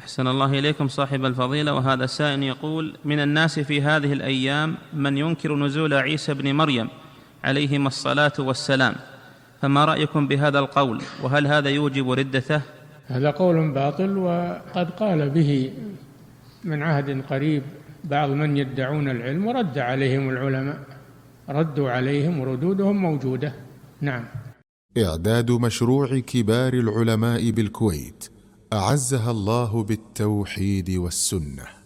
أحسن الله إليكم صاحب الفضيلة. وهذا السائل يقول: من الناس في هذه الأيام من ينكر نزول عيسى بن مريم عليهما الصلاة والسلام، فما رأيكم بهذا القول؟ وهل هذا يوجب ردته؟ هذا قول باطل، وقد قال به من عهد قريب بعض من يدعون العلم، ورد عليهم العلماء، ردوا عليهم وردودهم موجودة. نعم. إعداد مشروع كبار العلماء بالكويت أعزها الله بالتوحيد والسنة.